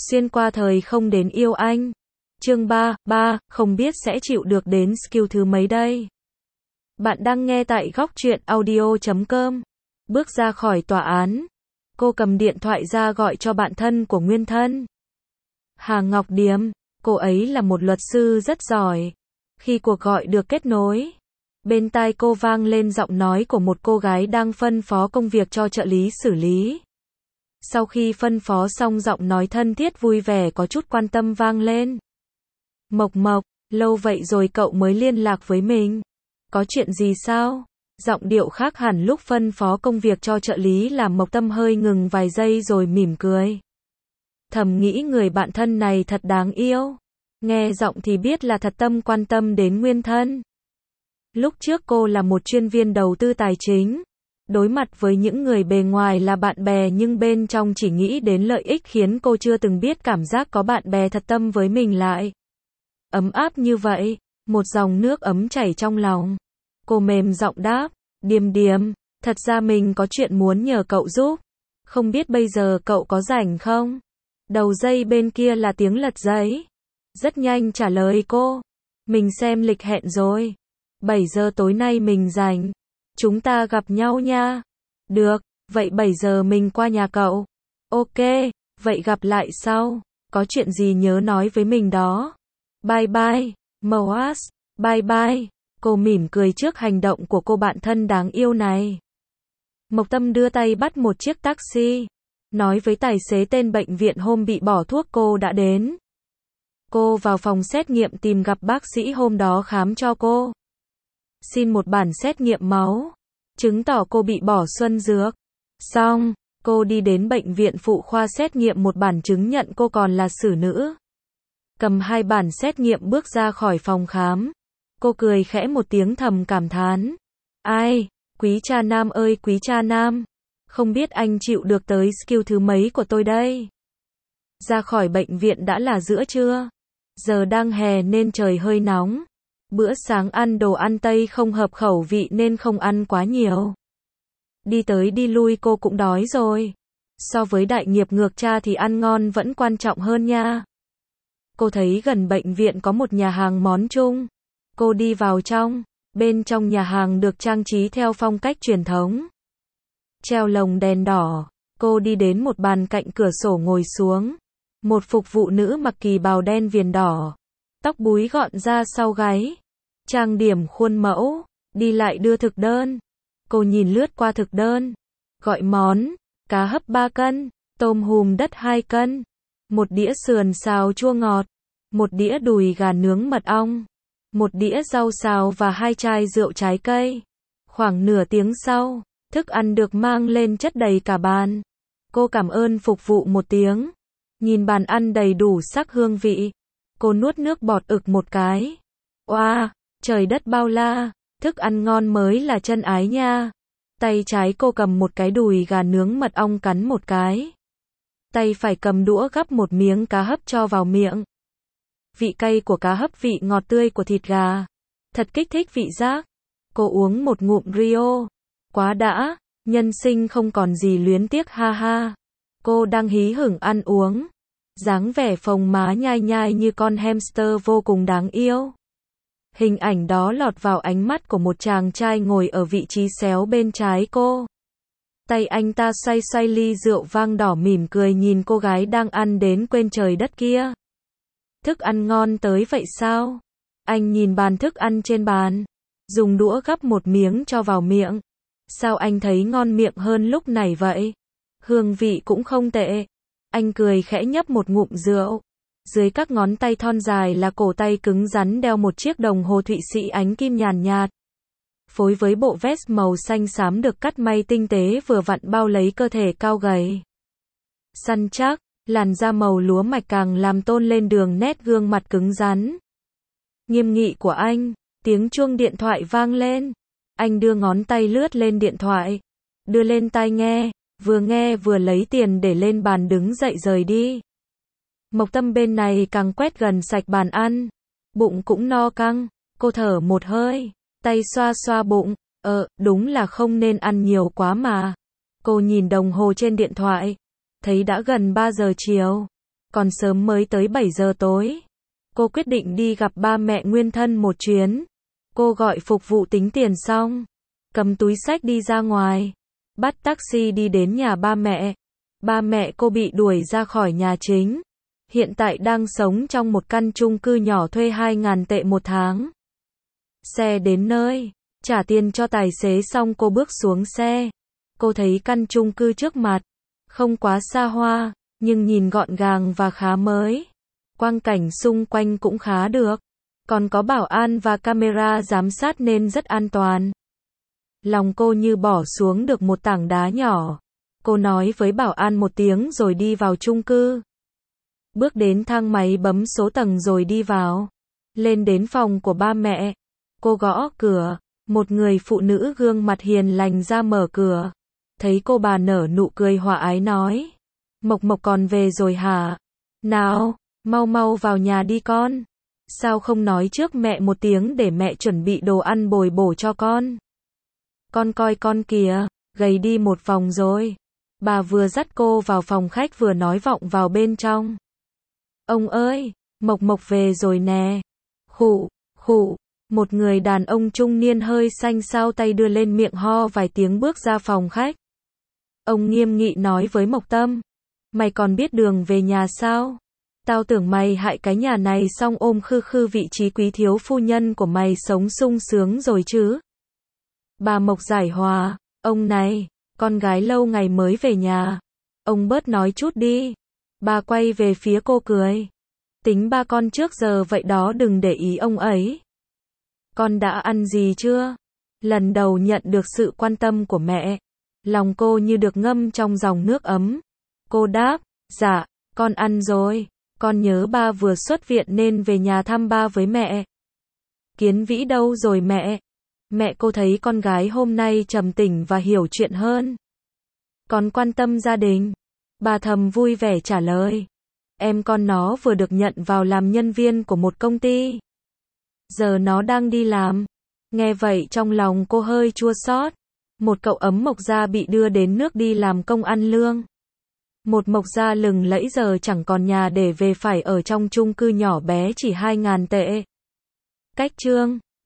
Xuyên qua thời không đến yêu anh. Chương 3, không biết sẽ chịu được đến skill thứ mấy đây. Bạn đang nghe tại góc truyện audio.com. Bước ra khỏi tòa án, cô cầm điện thoại ra gọi cho bạn thân của nguyên thân. Hà Ngọc Điềm, cô ấy là một luật sư rất giỏi. Khi cuộc gọi được kết nối, bên tai cô vang lên giọng nói của một cô gái đang phân phó công việc cho trợ lý xử lý. Sau khi phân phó xong, giọng nói thân thiết vui vẻ có chút quan tâm vang lên. Mộc Mộc, lâu vậy rồi cậu mới liên lạc với mình. Có chuyện gì sao? Giọng điệu khác hẳn lúc phân phó công việc cho trợ lý làm Mộc Tâm hơi ngừng vài giây rồi mỉm cười. Thầm nghĩ người bạn thân này thật đáng yêu. Nghe giọng thì biết là thật tâm quan tâm đến nguyên thân. Lúc trước cô là một chuyên viên đầu tư tài chính. Đối mặt với những người bề ngoài là bạn bè nhưng bên trong chỉ nghĩ đến lợi ích khiến cô chưa từng biết cảm giác có bạn bè thật tâm với mình lại. Ấm áp như vậy, một dòng nước ấm chảy trong lòng. Cô mềm giọng đáp, Điềm Điềm, thật ra mình có chuyện muốn nhờ cậu giúp. Không biết bây giờ cậu có rảnh không? Đầu dây bên kia là tiếng lật giấy. Rất nhanh trả lời cô. Mình xem lịch hẹn rồi. 7 giờ tối nay mình rảnh. Chúng ta gặp nhau nha. Được, vậy 7 giờ mình qua nhà cậu. Ok, vậy gặp lại sau. Có chuyện gì nhớ nói với mình đó. Bye bye, Moas, bye bye. Cô mỉm cười trước hành động của cô bạn thân đáng yêu này. Mộc Tâm đưa tay bắt một chiếc taxi. Nói với tài xế tên bệnh viện hôm bị bỏ thuốc cô đã đến. Cô vào phòng xét nghiệm tìm gặp bác sĩ hôm đó khám cho cô. Xin một bản xét nghiệm máu, chứng tỏ cô bị bỏ xuân dược. Xong, cô đi đến bệnh viện phụ khoa xét nghiệm một bản chứng nhận cô còn là xử nữ. Cầm 2 bản xét nghiệm bước ra khỏi phòng khám. Cô cười khẽ một tiếng thầm cảm thán. Ai, quý cha nam ơi quý cha nam. Không biết anh chịu được tới skill thứ mấy của tôi đây. Ra khỏi bệnh viện đã là giữa trưa. Giờ đang hè nên trời hơi nóng. Bữa sáng ăn đồ ăn Tây không hợp khẩu vị nên không ăn quá nhiều. Đi tới đi lui cô cũng đói rồi. So với đại nghiệp ngược cha thì ăn ngon vẫn quan trọng hơn nha. Cô thấy gần bệnh viện có một nhà hàng món Trung. Cô đi vào trong. Bên trong nhà hàng được trang trí theo phong cách truyền thống. Treo lồng đèn đỏ. Cô đi đến một bàn cạnh cửa sổ ngồi xuống. Một phục vụ nữ mặc kỳ bào đen viền đỏ. Tóc búi gọn ra sau gáy. Trang điểm khuôn mẫu. Đi lại đưa thực đơn. Cô nhìn lướt qua thực đơn. Gọi món. Cá hấp 3 cân. Tôm hùm đất 2 cân. Một đĩa sườn xào chua ngọt. Một đĩa đùi gà nướng mật ong. Một đĩa rau xào và 2 chai rượu trái cây. Khoảng nửa tiếng sau, thức ăn được mang lên chất đầy cả bàn. Cô cảm ơn phục vụ một tiếng. Nhìn bàn ăn đầy đủ sắc hương vị. Cô nuốt nước bọt ực một cái. Oa, trời đất bao la, thức ăn ngon mới là chân ái nha. Tay trái cô cầm một cái đùi gà nướng mật ong cắn một cái. Tay phải cầm đũa gắp một miếng cá hấp cho vào miệng. Vị cay của cá hấp, vị ngọt tươi của thịt gà. Thật kích thích vị giác. Cô uống một ngụm Rio. Quá đã, nhân sinh không còn gì luyến tiếc ha ha. Cô đang hí hửng ăn uống. Dáng vẻ phồng má nhai nhai như con hamster vô cùng đáng yêu. Hình ảnh đó lọt vào ánh mắt của một chàng trai ngồi ở vị trí xéo bên trái cô. Tay anh ta xoay xoay ly rượu vang đỏ mỉm cười nhìn cô gái đang ăn đến quên trời đất kia. Thức ăn ngon tới vậy sao? Anh nhìn bàn thức ăn trên bàn. Dùng đũa gắp một miếng cho vào miệng. Sao anh thấy ngon miệng hơn lúc này vậy? Hương vị cũng không tệ. Anh cười khẽ nhấp một ngụm rượu. Dưới các ngón tay thon dài là cổ tay cứng rắn đeo một chiếc đồng hồ Thụy Sĩ ánh kim nhàn nhạt. Phối với bộ vest màu xanh xám được cắt may tinh tế vừa vặn bao lấy cơ thể cao gầy. Săn chắc, làn da màu lúa mạch càng làm tôn lên đường nét gương mặt cứng rắn. Nghiêm nghị của anh, tiếng chuông điện thoại vang lên. Anh đưa ngón tay lướt lên điện thoại. Đưa lên tai nghe vừa lấy tiền để lên bàn đứng dậy rời đi. Mộc Tâm bên này càng quét gần sạch bàn ăn. Bụng cũng no căng. Cô thở một hơi. Tay xoa xoa bụng. Đúng là không nên ăn nhiều quá mà. Cô nhìn đồng hồ trên điện thoại. Thấy đã gần 3 giờ chiều. Còn sớm mới tới 7 giờ tối. Cô quyết định đi gặp ba mẹ nguyên thân một chuyến. Cô gọi phục vụ tính tiền xong, cầm túi xách đi ra ngoài, bắt taxi đi đến nhà ba mẹ. Ba mẹ cô bị đuổi ra khỏi nhà chính. Hiện tại đang sống trong một căn chung cư nhỏ thuê 2.000 tệ một tháng. Xe đến nơi, trả tiền cho tài xế xong cô bước xuống xe. Cô thấy căn chung cư trước mặt, không quá xa hoa, nhưng nhìn gọn gàng và khá mới. Quang cảnh xung quanh cũng khá được. Còn có bảo an và camera giám sát nên rất an toàn. Lòng cô như bỏ xuống được một tảng đá nhỏ. Cô nói với bảo an một tiếng rồi đi vào chung cư. Bước đến thang máy bấm số tầng rồi đi vào. Lên đến phòng của ba mẹ. Cô gõ cửa. Một người phụ nữ gương mặt hiền lành ra mở cửa. Thấy cô bà nở nụ cười hòa ái nói. Mộc Mộc còn về rồi hả? Nào, mau mau vào nhà đi con. Sao không nói trước mẹ một tiếng để mẹ chuẩn bị đồ ăn bồi bổ cho con? Con coi con kìa, gầy đi một vòng rồi. Bà vừa dắt cô vào phòng khách vừa nói vọng vào bên trong. Ông ơi, Mộc Mộc về rồi nè. Khụ, khụ, một người đàn ông trung niên hơi xanh xao tay đưa lên miệng ho vài tiếng bước ra phòng khách. Ông nghiêm nghị nói với Mộc Tâm. Mày còn biết đường về nhà sao? Tao tưởng mày hại cái nhà này xong ôm khư khư vị trí quý thiếu phu nhân của mày sống sung sướng rồi chứ. Bà Mộc giải hòa. Ông này, con gái lâu ngày mới về nhà. Ông bớt nói chút đi. Bà quay về phía cô cười. Tính ba con trước giờ vậy đó, đừng để ý ông ấy. Con đã ăn gì chưa? Lần đầu nhận được sự quan tâm của mẹ. Lòng cô như được ngâm trong dòng nước ấm. Cô đáp, dạ, con ăn rồi. Con nhớ ba vừa xuất viện nên về nhà thăm ba với mẹ. Kiến Vĩ đâu rồi mẹ? Mẹ cô thấy con gái hôm nay trầm tĩnh và hiểu chuyện hơn. Còn quan tâm gia đình. Bà thầm vui vẻ trả lời. Em con nó vừa được nhận vào làm nhân viên của một công ty. Giờ nó đang đi làm. Nghe vậy trong lòng cô hơi chua xót. Một cậu ấm Mộc gia bị đưa đến nước đi làm công ăn lương. Một Mộc gia lừng lẫy giờ chẳng còn nhà để về phải ở trong chung cư nhỏ bé chỉ 2.000 tệ. Cách chương